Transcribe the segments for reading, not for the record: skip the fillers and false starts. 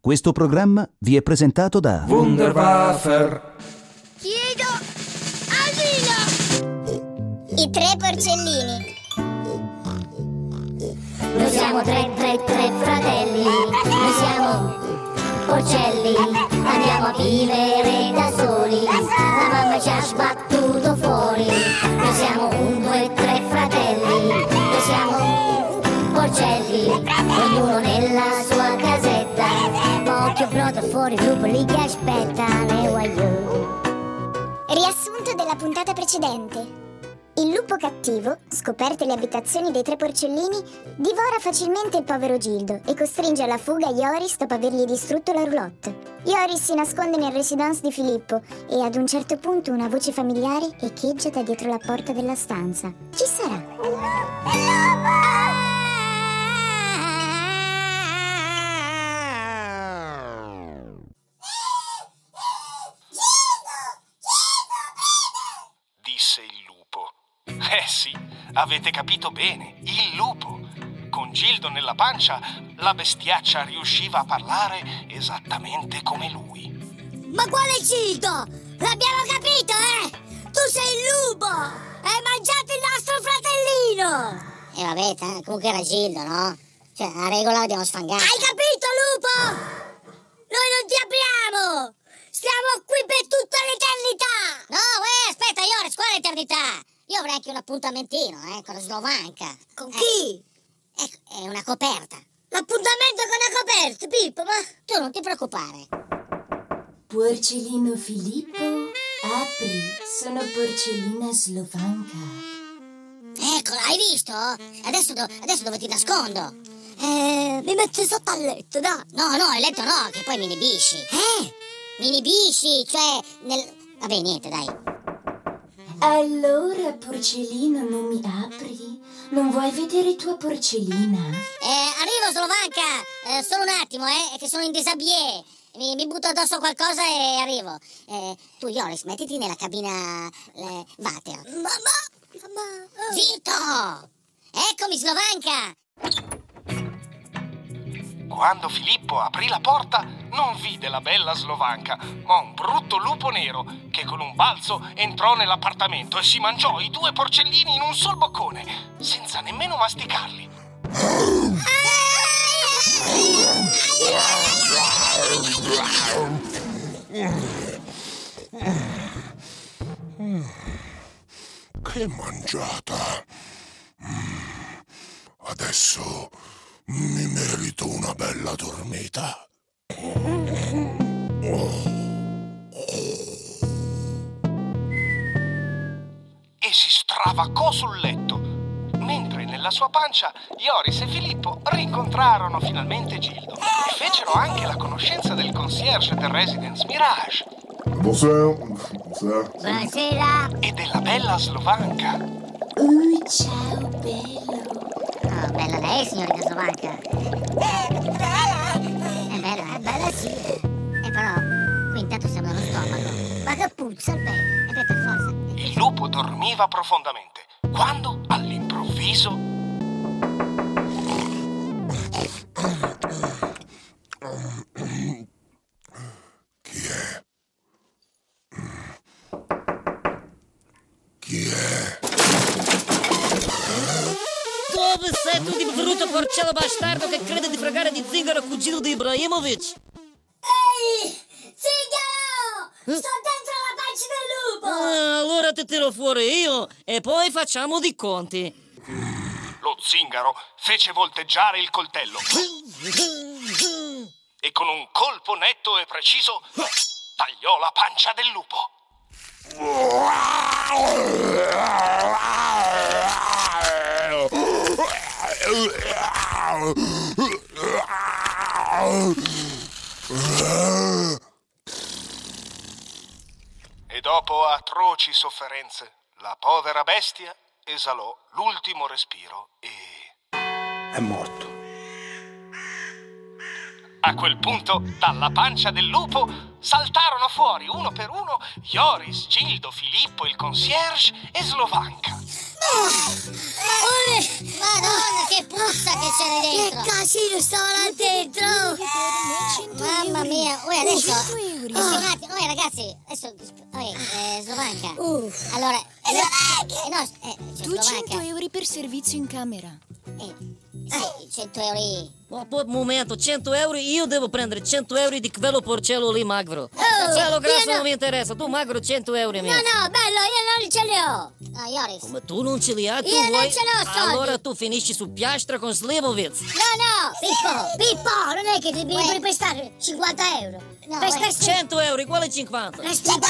Questo programma vi è presentato da Wunderwaffer. Chiedo asilo! I tre porcellini. Noi siamo tre fratelli, noi siamo porcelli, andiamo a vivere da soli, la mamma ci ha sbattuto fuori. Noi siamo 1, 2, 3 fratelli, noi siamo porcelli, ognuno nella sua casetta, occhio brodo fuori, il lupo lì che aspetta, ne voglio. Riassunto della puntata precedente. Il lupo cattivo, scoperte le abitazioni dei tre porcellini, divora facilmente il povero Gildo e costringe alla fuga Joris dopo avergli distrutto la roulotte. Joris si nasconde nel residence di Filippo e ad un certo punto una voce familiare echeggia da dietro la porta della stanza. Chi sarà? Disse il lupo. Sì, avete capito bene, il lupo. Con Gildo nella pancia, la bestiaccia riusciva a parlare esattamente come lui. Ma quale Gildo? L'abbiamo capito, Tu sei il lupo! Hai mangiato il nostro fratellino! Vabbè, comunque era Gildo, no? Cioè, la regola l'abbiamo sfangata. Hai capito, lupo? Noi non ti apriamo! Stiamo qui per tutta l'eternità! No, aspetta, Joris, quale eternità? Io avrei anche un appuntamentino, con la Slovanka. Con chi? È una coperta. L'appuntamento con la coperta, Pippo, ma... Tu non ti preoccupare. Porcellino Filippo, apri, sono porcellina Slovanka. Ecco, hai visto? Adesso dove ti nascondo? Mi metti sotto al letto, dai. No, il letto no, che poi mi inibisci. Mi inibisci, cioè Vabbè, niente, dai. Allora, porcellino, non mi apri? Non vuoi vedere tua porcellina? Arrivo, Slovanka, solo un attimo, che sono in disabillé. Mi butto addosso qualcosa e arrivo. Tu, Joris, mettiti nella cabina water. Mamma. Zitto! Eccomi, Slovanka! Quando Filippo aprì la porta, non vide la bella Slovanka, ma un brutto lupo nero che con un balzo entrò nell'appartamento e si mangiò i 2 porcellini in un sol boccone, senza nemmeno masticarli. Che mangiata! Adesso mi merito una bella dormita. E si stravaccò sul letto, mentre nella sua pancia Joris e Filippo rincontrarono finalmente Gildo e fecero anche la conoscenza del concierge del Residence Mirage. Buonasera. E della bella Slovanka. Ciao, bello. Oh, bella lei, signorina Slovanka. È bella sì. Però, qui intanto siamo nello stomaco. Ma che puzza, bene. Per forza. Il lupo dormiva profondamente, quando, all'improvviso... Chi è? Chi è? Dove sei tu di brutto porcello bastardo che crede di fregare di zingaro cugino di Ibrahimovic? Ehi! Zingaro! Sto dentro la pancia del lupo! Allora ti tiro fuori io e poi facciamo di conti. Lo zingaro fece volteggiare il coltello e con un colpo netto e preciso tagliò la pancia del lupo. E dopo atroci sofferenze, la povera bestia esalò l'ultimo respiro e... È morto. A quel punto, dalla pancia del lupo, saltarono fuori uno per uno Joris, Gildo, Filippo, il concierge e Slovanka. Madonna, che puzza che c'era dentro! Che casino stava là dentro! Mamma mia, adesso... un attimo, ragazzi, adesso... Slovanka. Allora... Tu 100 euro per servizio in camera. Sì, 100 euro. Un momento, 100 euro, io devo prendere 100 euro di quello porcello lì magro. Quello grasso non mi interessa, tu magro 100 euro No, bello, io non ce li ho. No, Joris. Ma tu non ce li hai, tu Io non vuoi? ce l'ho soldi. Allora tu finisci su Piastra con Slivovitz. No, Pippo, non è che ti devi pure prestare 50 euro. No, Prestami 100 euro, quale 50? 50.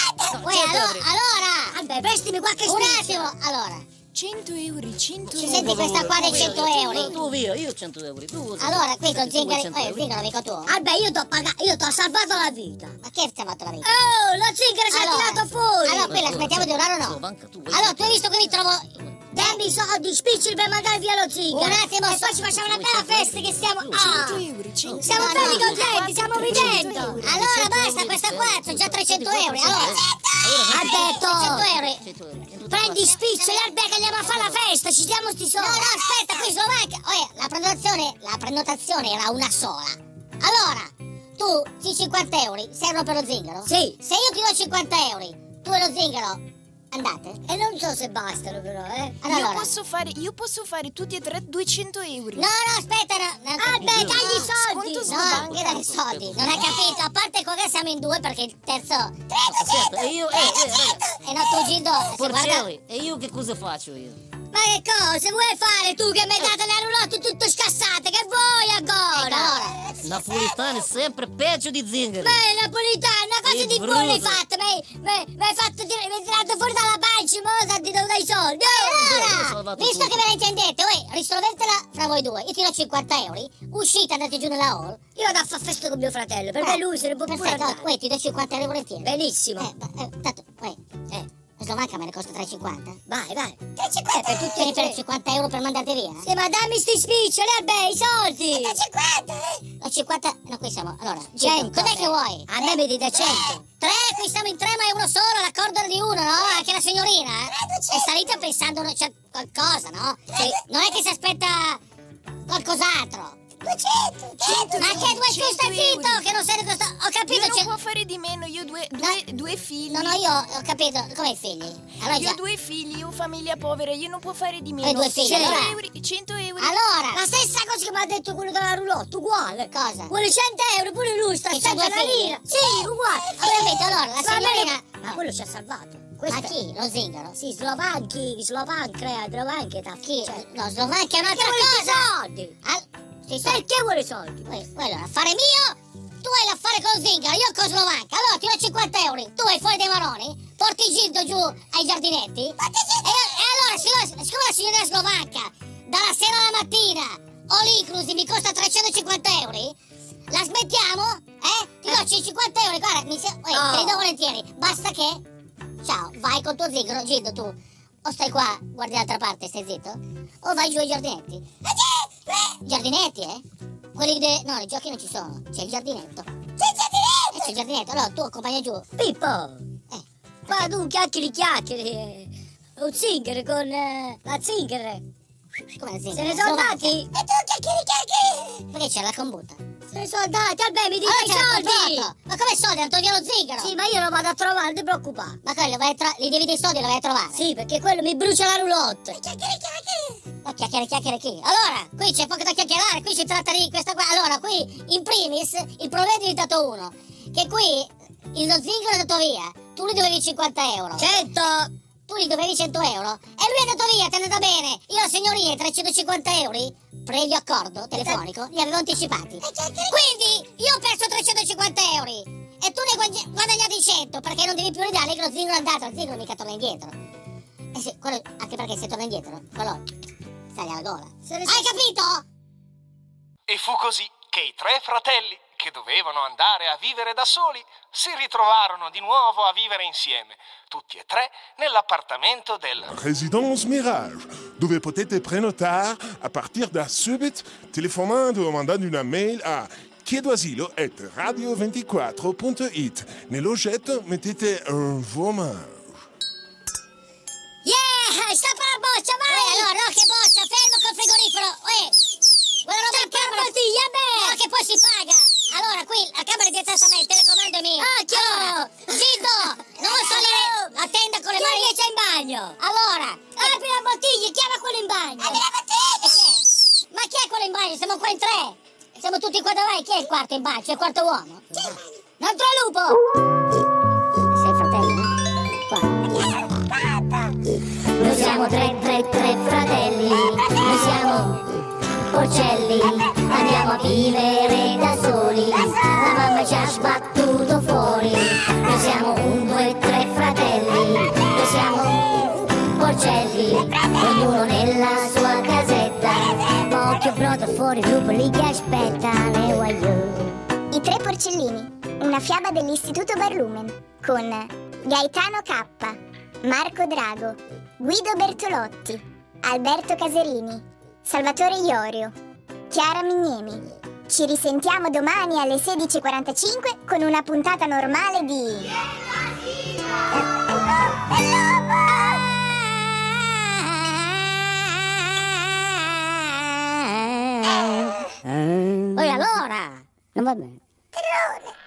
Allora... Vabbè, prestami qualche Un spiccio. attimo, allora... 100 euro, 100 euro. Senti questa qua dei 100 euro. Tu via, io 100 euro. Tu, Allora, qui con tu vuoi Zingaro... 100 euro? Zingaro amico tuo. Vabbè, io t'ho salvato la vita. Ma che ti ha fatto la vita? Oh, lo Zingaro ci ha tirato fuori. Allora, qui la smettiamo di urlare o no? Slovanka, tu vuoi Allora, tu hai visto che mi trovo... Dammi i soldi, spiccioli per mandare via lo Zingaro. Un attimo, E poi ci facciamo una bella festa che stiamo... 100 euro, 100 Siamo No, belli no, contenti, stiamo ridendo. Allora, basta, questa qua, sono già 300 euro. Allora, ha detto... 100 euro. Prendi i spiccioli, Albe, che andiamo a fare la festa, ci diamo sti soldi. No, aspetta, qui Slovacchia. La prenotazione era una sola. Allora, tu di 50 euro servono per lo Zingaro? Sì. Se io ti do 50 euro, tu e lo Zingaro andate? E non so se bastano però, Allora. Io posso fare tutti e tre 200 euro. No, aspetta, no. Albe, dagli i soldi. Sconto No, che dai soldi? Non hai capito? A parte qua che siamo in due perché il terzo... Aspetta, e io, ragazzi, E no, tu Gildo, se guarda... Porcelli, e io che cosa faccio io? Ma che cosa vuoi fare tu che mi hai dato le roulotte tutte scassate? Che vuoi ancora? Napolitano è sempre peggio di Zingaro. Beh, napolitano, una cosa Che di buono hai brutto. fatto, mi hai fatto mi hai tirato fuori dalla pancia, mo' ti do dai soldi. Io ho Allora, salvato visto tutto. che ve ne intendete, risolvetela fra voi due. Io ti do 50 euro, uscite, andate giù nella hall. Io vado a fare festa con mio fratello, perché lui se ne può pure Perfetto, andare. ti do 50 euro volentieri. Benissimo. Tanto, Slovacca me ne costa 3,50. Vai. 3,50 per tutti e per 50 euro per mandarti via? Sì, ma dammi sti spiccioli, Albe, i soldi. 50? No, qui siamo. Allora, 100. cos'è che vuoi? A me mi dite 100. 3, qui siamo in 3, ma è uno solo, l'accordo era di uno, no? Anche la signorina, è salita pensando c'è qualcosa, no? Non è che si aspetta qualcos'altro. 200! Ma che 200? Stai zitto, che non sei questo. Ho capito, Io non può fare di meno, io due figli. No, io ho capito, come i figli? Allora Io già. ho 2 figli, io famiglia povera, io non può fare di meno. Hai 2 figli, 100 allora? euro, 100 euro. Allora, La stessa cosa che mi ha detto quello della roulotte, uguale. cosa? Vuole 100 euro, pure lui sta Che c'ha sempre due una figli? lira. Sì, uguale. Ho capito, allora, la signorina... Ma quello ci ha salvato. Ma chi? Lo Zingaro? Sì, Slovanchi, Chi? Cioè, No, Slovacchia è un'altra vuole i cosa! soldi? Sì, Perché vuole i soldi? Quello è l'affare mio, tu hai l'affare con Zingaro, io con Slovacca. Allora ti do 50 euro, tu vai fuori dei maroni, porti Gildo giù ai giardinetti. E allora, siccome la signorina Slovacca dalla sera alla mattina all inclusive mi costa 350 euro, la smettiamo? Ti do 50 euro, guarda, te li do volentieri. Basta che, ciao, vai con tuo Zingaro, Gildo tu. O stai qua, guardi dall'altra parte, stai zitto? O vai giù ai giardinetti? Giardinetti, Quelli no, i giochi non ci sono, c'è il giardinetto. C'è il giardinetto, allora tu accompagna giù. Pippo! Qua tu chiacchieri. Un Zingaro con la Zingaro. Come la Se ne sono andati? E tu chiacchieri? Perché c'è la combutta? Se ne sono andati, Albe, mi dica i c'è il soldi! complotto. Ma come soldi? Hanno tolto lo Zingaro? Sì, ma io lo vado a trovare, non ti preoccupare. Ma quello li devi dei soldi e lo vai a trovare? Sì, perché quello mi brucia la roulotte. Ma chiacchiere chi? Allora, qui c'è poco da chiacchierare, qui si tratta di questa qua. Allora, qui, in primis, il problema è diventato uno. Che qui, lo Zingaro è andato via. Tu gli dovevi 50 euro. 100! Tu gli dovevi 100 euro. E lui è andato via, ti è andata bene. Io la signorina 350 euro, previo accordo telefonico, li avevo anticipati. Quindi, io ho perso 350 euro. E tu ne hai guadagnati 100, perché non devi più ridare che lo Zingaro è andato. Lo Zingaro mica torna indietro. Eh sì, quello, anche perché se torna indietro, quello stai alla gola. Hai capito? E fu così che i 3 fratelli, che dovevano andare a vivere da soli, si ritrovarono di nuovo a vivere insieme, tutti e 3 nell'appartamento del Résidence Mirage, dove potete prenotare a partir da subito telefonando o mandando una mail a chiedoasilo@radio24.it. Nell'oggetto mettete un fromage. Yeah! Sta per la la camera di attestamento, il telecomando è mio. Allora, Gildo, non salire, attenda con le mani. Chi c'è in bagno? Allora, apri la bottiglia, chiama quello in bagno. Apri la bottiglia! Ma chi è quello in bagno? Siamo qua in 3. Siamo tutti qua davanti. Chi è il quarto in bagno? C'è il quarto uomo? Un altro lupo! Sei il fratello, no? Qua. Noi siamo tre fratelli, noi siamo porcelli, andiamo a vivere da soli, la mamma ci ha sbattuto fuori. Noi siamo 1, 2, 3 fratelli, noi siamo porcelli, ognuno nella sua casetta, ma occhio brodo fuori, il lupo lì che aspetta, le voglio. I 3 porcellini, una fiaba dell'Istituto Barlumen, con Gaetano K, Marco Drago, Guido Bertolotti, Alberto Caserini, Salvatore Iorio, Chiara Mignemi. Ci risentiamo domani alle 16:45 con una puntata normale di... Poi allora, non va bene.